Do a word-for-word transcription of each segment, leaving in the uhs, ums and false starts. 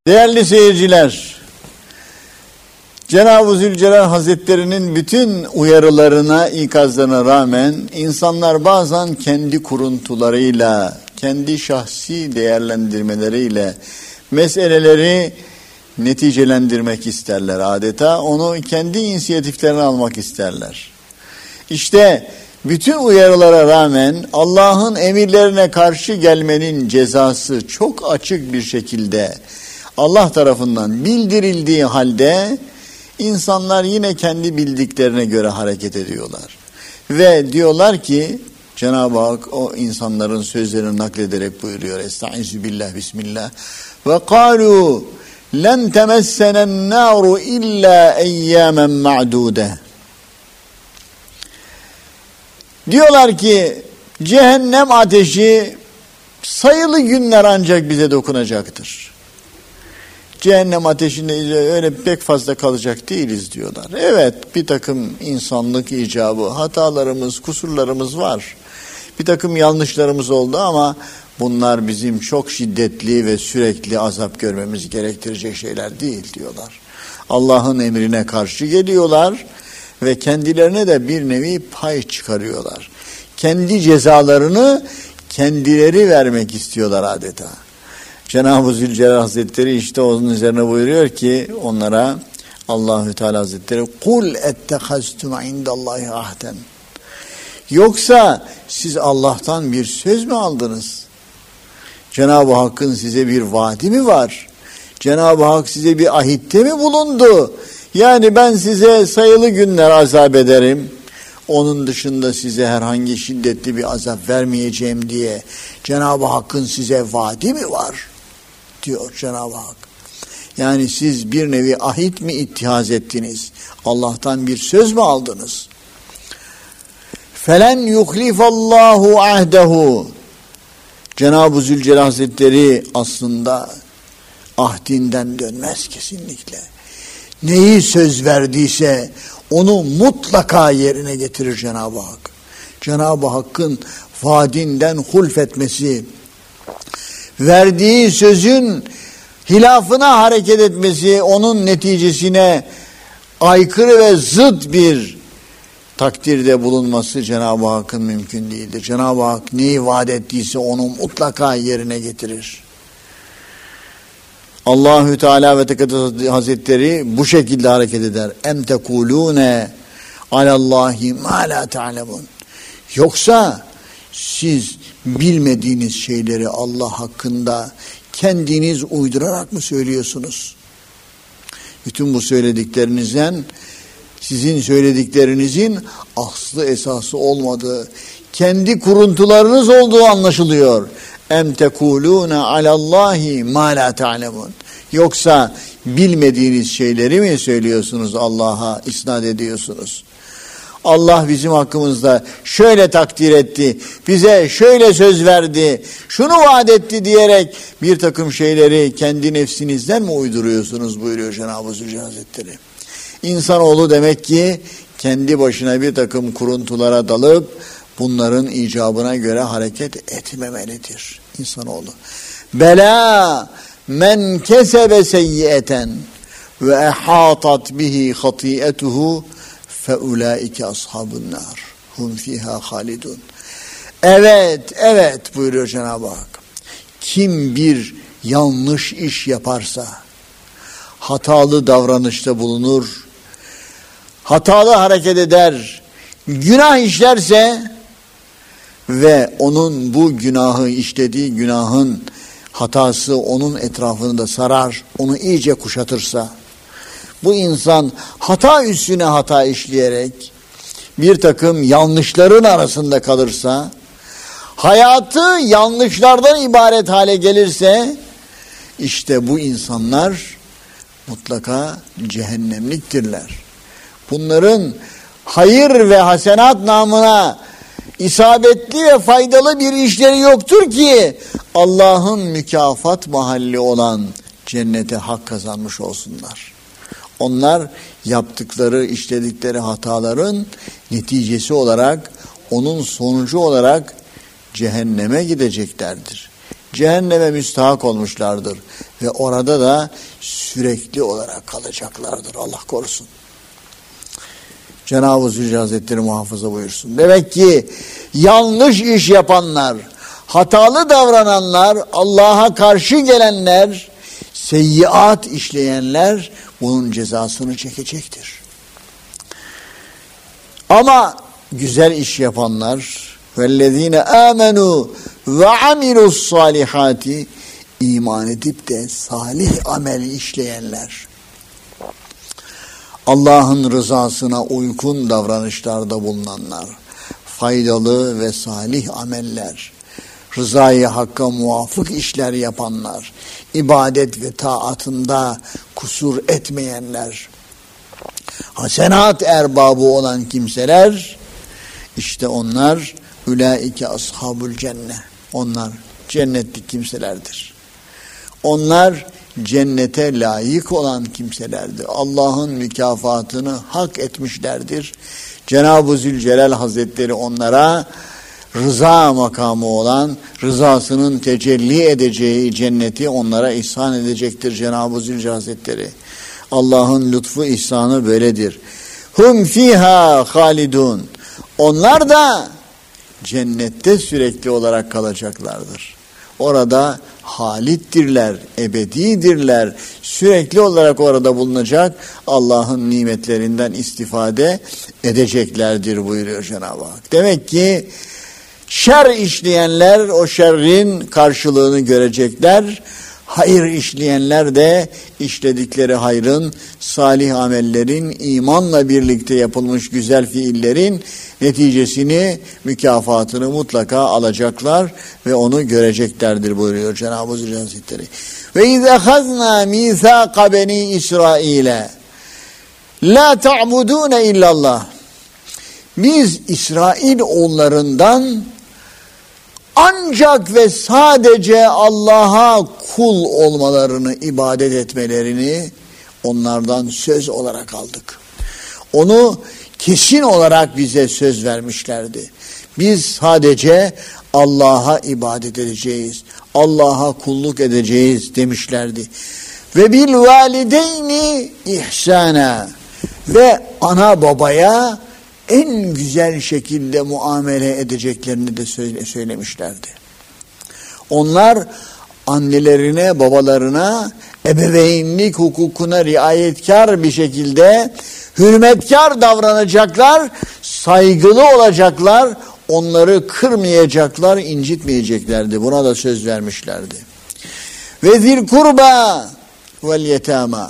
Değerli seyirciler, Cenab-ı Zülcelal Hazretleri'nin bütün uyarılarına, ikazlarına rağmen insanlar bazen kendi kuruntularıyla, kendi şahsi değerlendirmeleriyle meseleleri neticelendirmek isterler adeta. Onu kendi inisiyatiflerine almak isterler. İşte bütün uyarılara rağmen Allah'ın emirlerine karşı gelmenin cezası çok açık bir şekilde Allah tarafından bildirildiği halde insanlar yine kendi bildiklerine göre hareket ediyorlar. Ve diyorlar ki Cenab-ı Hak o insanların sözlerini naklederek buyuruyor. Estaizu billah bismillah. Ve kâlû len temessenen nâru illa eyyâmen ma'dûde. Diyorlar ki cehennem ateşi sayılı günler ancak bize dokunacaktır. Cehennem ateşinde öyle pek fazla kalacak değiliz diyorlar. Evet, bir takım insanlık icabı, hatalarımız, kusurlarımız var. Bir takım yanlışlarımız oldu ama bunlar bizim çok şiddetli ve sürekli azap görmemiz gerektirecek şeyler değil diyorlar. Allah'ın emrine karşı geliyorlar ve kendilerine de bir nevi pay çıkarıyorlar. Kendi cezalarını kendileri vermek istiyorlar adeta. Cenab-ı Zülcelal Hazretleri işte onun üzerine buyuruyor ki onlara Allahü Teala Hazretleri kul ettehaztum indallahi ahden. Yoksa siz Allah'tan bir söz mü aldınız? Cenab-ı Hakk'ın size bir vaadi mi var? Cenab-ı Hak size bir ahitte mi bulundu? Yani ben size sayılı günler azap ederim. Onun dışında size herhangi şiddetli bir azap vermeyeceğim diye Cenab-ı Hakk'ın size vaadi mi var? Diyor Cenab-ı Hak. Yani siz bir nevi ahit mi ittihaz ettiniz? Allah'tan bir söz mü aldınız? Felen yuhlifallahu ahdehu. Cenab-ı Zülcelal Hazretleri aslında ahdinden dönmez kesinlikle. Neyi söz verdiyse onu mutlaka yerine getirir Cenab-ı Hak. Cenab-ı Hakk'ın vaadinden hulfetmesi, verdiği sözün hilafına hareket etmesi, onun neticesine aykırı ve zıt bir takdirde bulunması Cenab-ı Hakk'ın mümkün değildir. Cenab-ı Hak neyi vaat ettiyse onu mutlaka yerine getirir. Allahü Teala ve Tekaddes Hazretleri bu şekilde hareket eder. Em tekulune alallahi ma la ta'lemun. Yoksa siz bilmediğiniz şeyleri Allah hakkında kendiniz uydurarak mı söylüyorsunuz? Bütün bu söylediklerinizden sizin söylediklerinizin aslı esası olmadığı, kendi kuruntularınız olduğu anlaşılıyor. Em tekulune alallahi ma la ta'lemun. Yoksa bilmediğiniz şeyleri mi söylüyorsunuz, Allah'a isnat ediyorsunuz? Allah bizim hakkımızda şöyle takdir etti, bize şöyle söz verdi, şunu vaat etti diyerek bir takım şeyleri kendi nefsinizden mi uyduruyorsunuz buyuruyor Cenab-ı Zülcelal Hazretleri. İnsanoğlu demek ki kendi başına bir takım kuruntulara dalıp bunların icabına göre hareket etmemelidir insanoğlu. Bela men kesebe seyyieten ve ehatat bihi hatiyetuhu فَاُولَٰئِكَ أَصْحَابُ النَّارِ هُمْ فِيهَا خَالِدُونَ. Evet, evet buyuruyor Cenab-ı Hak. Kim bir yanlış iş yaparsa, hatalı davranışta bulunur, hatalı hareket eder, günah işlerse ve onun bu günahı işlediği günahın hatası onun etrafını da sarar, onu iyice kuşatırsa, bu insan hata üstüne hata işleyerek bir takım yanlışların arasında kalırsa, hayatı yanlışlardan ibaret hale gelirse, işte bu insanlar mutlaka cehennemliktirler. Bunların hayır ve hasenat namına isabetli ve faydalı bir işleri yoktur ki Allah'ın mükafat mahalli olan cennete hak kazanmış olsunlar. Onlar yaptıkları, işledikleri hataların neticesi olarak, onun sonucu olarak cehenneme gideceklerdir. cehenneme müstahak olmuşlardır. Ve orada da sürekli olarak kalacaklardır. Allah korusun. Cenab-ı Zülcelal Hazretleri muhafaza buyursun. Demek ki yanlış iş yapanlar, hatalı davrananlar, Allah'a karşı gelenler, seyyiat işleyenler bunun cezasını çekecektir. Ama güzel iş yapanlar, vellezine amenu ve amilus salihati, iman edip de salih amel işleyenler, Allah'ın rızasına uygun davranışlarda bulunanlar, faydalı ve salih ameller, rızayı hakka muvafık işler yapanlar, ibadet ve taatında kusur etmeyenler, hasenat erbabı olan kimseler, işte onlar ulaike ashabul cennet. Onlar cennetlik kimselerdir. Onlar cennete layık olan kimselerdir. Allah'ın mükafatını hak etmişlerdir. Cenab-ı Zülcelal Hazretleri onlara rıza makamı olan, rızasının tecelli edeceği cenneti onlara ihsan edecektir Cenab-ı Zülcelal Hazretleri. Allah'ın lütfu ihsanı böyledir. Hum fiha halidun. Onlar da cennette sürekli olarak kalacaklardır. Orada halittirler, ebedidirler. Sürekli olarak orada bulunacak, Allah'ın nimetlerinden istifade edeceklerdir buyuruyor Cenab-ı Hak. Demek ki şer işleyenler o şerrin karşılığını görecekler. Hayır işleyenler de işledikleri hayrın, salih amellerin, imanla birlikte yapılmış güzel fiillerin neticesini, mükafatını mutlaka alacaklar ve onu göreceklerdir buyuruyor Cenab-ı Zülcelal Hazretleri. Ve izâhazna mîthâka beni İsrail'e la ta'budûne illallah. Biz İsrail oğullarından ancak ve sadece Allah'a kul olmalarını, ibadet etmelerini onlardan söz olarak aldık. Onu kesin olarak bize söz vermişlerdi. Biz sadece Allah'a ibadet edeceğiz, Allah'a kulluk edeceğiz demişlerdi. Ve bil valideyni ihsana, ve ana babaya en güzel şekilde muamele edeceklerini de söyle, söylemişlerdi. Onlar annelerine, babalarına ebeveynlik hukukuna riayetkar bir şekilde hürmetkar davranacaklar, saygılı olacaklar, onları kırmayacaklar, incitmeyeceklerdi. Buna da söz vermişlerdi. Ve zil kurba vel yetama,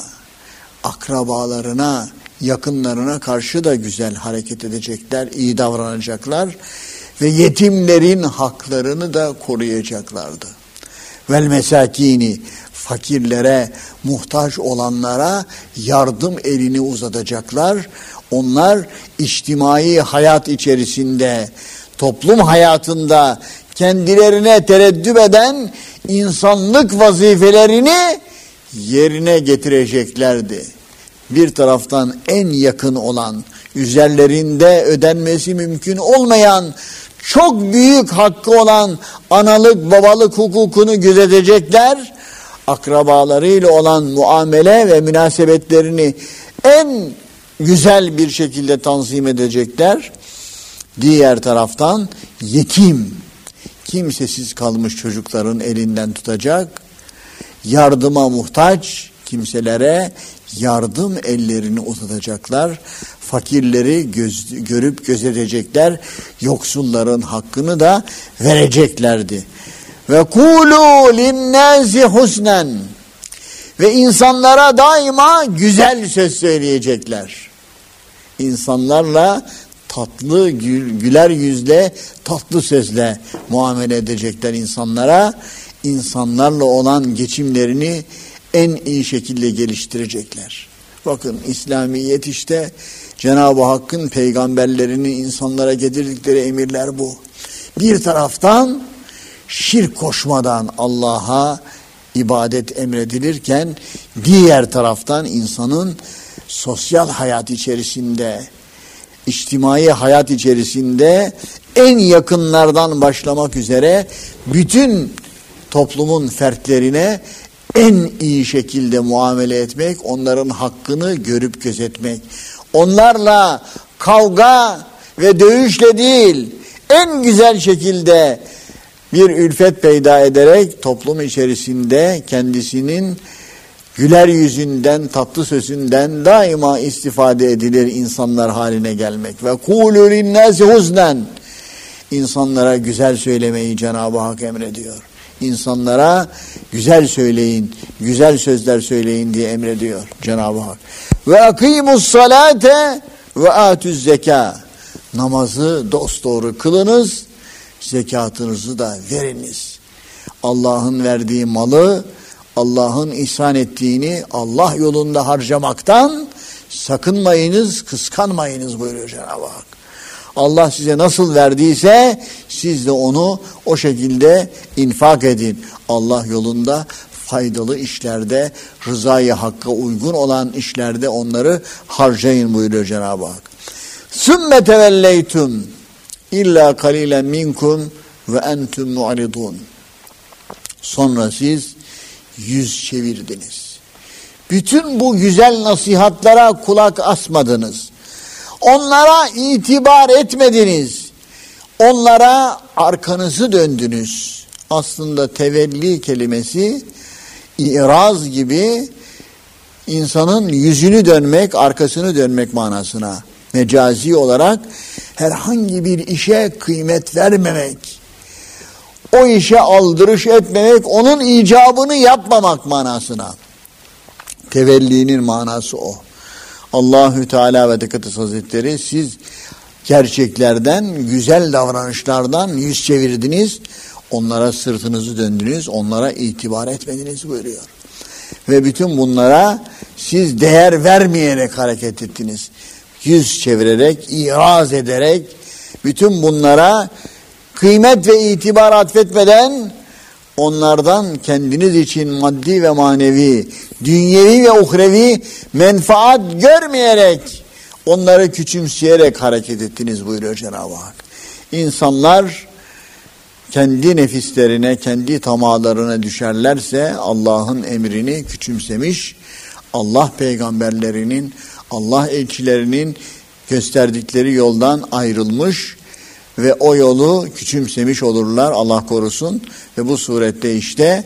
akrabalarına, yakınlarına karşı da güzel hareket edecekler, iyi davranacaklar ve yetimlerin haklarını da koruyacaklardı. Vel mesakini, fakirlere, muhtaç olanlara yardım elini uzatacaklar. Onlar içtimai hayat içerisinde, toplum hayatında kendilerine tereddüt eden insanlık vazifelerini yerine getireceklerdi. Bir taraftan en yakın olan, üzerlerinde ödenmesi mümkün olmayan, çok büyük hakkı olan analık babalık hukukunu gözetecekler, akrabalarıyla olan muamele ve münasebetlerini en güzel bir şekilde tanzim edecekler. Diğer taraftan yetim, kimsesiz kalmış çocukların elinden tutacak, yardıma muhtaç kimselere yardım ellerini uzatacaklar, fakirleri göz, görüp gözetecekler, yoksulların hakkını da vereceklerdi. Ve kulu linnâzi husnen, ve insanlara daima güzel söz söyleyecekler. İnsanlarla tatlı, güler yüzle, tatlı sözle muamele edecekler insanlara. İnsanlarla olan geçimlerini en iyi şekilde geliştirecekler. Bakın İslamiyet işte Cenab-ı Hakk'ın peygamberlerinin insanlara getirdikleri emirler bu. Bir taraftan şirk koşmadan Allah'a ibadet emredilirken, diğer taraftan insanın sosyal hayat içerisinde, içtimai hayat içerisinde en yakınlardan başlamak üzere bütün toplumun fertlerine en iyi şekilde muamele etmek, onların hakkını görüp gözetmek. Onlarla kavga ve dövüşle değil, en güzel şekilde bir ülfet peyda ederek toplum içerisinde kendisinin güler yüzünden, tatlı sözünden daima istifade edilir insanlar haline gelmek. Ve kûlû linnâsi huznen. İnsanlara güzel söylemeyi Cenab-ı Hak emrediyor. İnsanlara güzel söyleyin, güzel sözler söyleyin diye emrediyor Cenab-ı Hak. Ve akîmus salâte ve âtüz zekâ. Namazı dosdoğru kılınız, zekatınızı da veriniz. Allah'ın verdiği malı, Allah'ın ihsan ettiğini Allah yolunda harcamaktan sakınmayınız, kıskanmayınız buyuruyor Cenab-ı Hak. Allah size nasıl verdiyse siz de onu o şekilde infak edin. Allah yolunda faydalı işlerde, rızayı hakka uygun olan işlerde onları harcayın buyuruyor Cenab-ı Hak. Sümme tevelleytum illa kalilen minkum ve entum mu'ridun. Sonra siz yüz çevirdiniz. Bütün bu güzel nasihatlara kulak asmadınız. Onlara itibar etmediniz. Onlara arkanızı döndünüz. Aslında tevelli kelimesi iraz gibi insanın yüzünü dönmek, arkasını dönmek manasına. Mecazi olarak herhangi bir işe kıymet vermemek, o işe aldırış etmemek, onun icabını yapmamak manasına. Tevellinin manası o. Allahü Teala ve Tekaddes Hazretleri siz gerçeklerden, güzel davranışlardan yüz çevirdiniz, onlara sırtınızı döndünüz, onlara itibar etmediniz buyuruyor. Ve bütün bunlara siz değer vermeyerek hareket ettiniz. Yüz çevirerek, iraz ederek, bütün bunlara kıymet ve itibar atfetmeden onlardan kendiniz için maddi ve manevi, dünyevi ve uhrevi menfaat görmeyerek, onları küçümseyerek hareket ettiniz buyuruyor Cenab-ı Hak. İnsanlar kendi nefislerine, kendi tamalarına düşerlerse Allah'ın emrini küçümsemiş, Allah peygamberlerinin, Allah elçilerinin gösterdikleri yoldan ayrılmış ve o yolu küçümsemiş olurlar, Allah korusun. Ve bu surette işte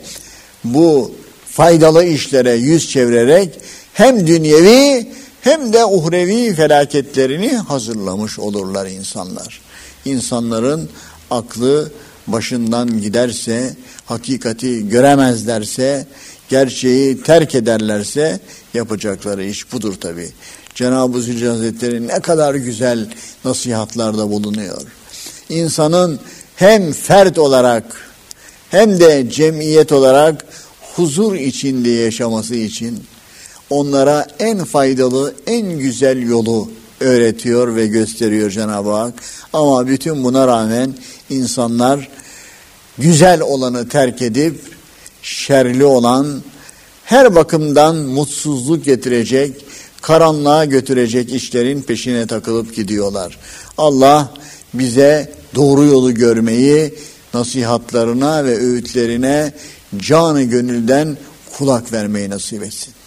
bu faydalı işlere yüz çevirerek hem dünyevi hem de uhrevi felaketlerini hazırlamış olurlar insanlar. İnsanların aklı başından giderse, hakikati göremezlerse, gerçeği terk ederlerse yapacakları iş budur tabi. Cenab-ı Zülcelal Hazretleri ne kadar güzel nasihatlarda bulunuyor. İnsanın hem fert olarak hem de cemiyet olarak huzur içinde yaşaması için onlara en faydalı, en güzel yolu öğretiyor ve gösteriyor Cenab-ı Hak. Ama bütün buna rağmen insanlar güzel olanı terk edip şerli olan, her bakımdan mutsuzluk getirecek, karanlığa götürecek işlerin peşine takılıp gidiyorlar. Allah bize doğru yolu görmeyi, nasihatlarına ve öğütlerine canı gönülden kulak vermeyi nasip etsin.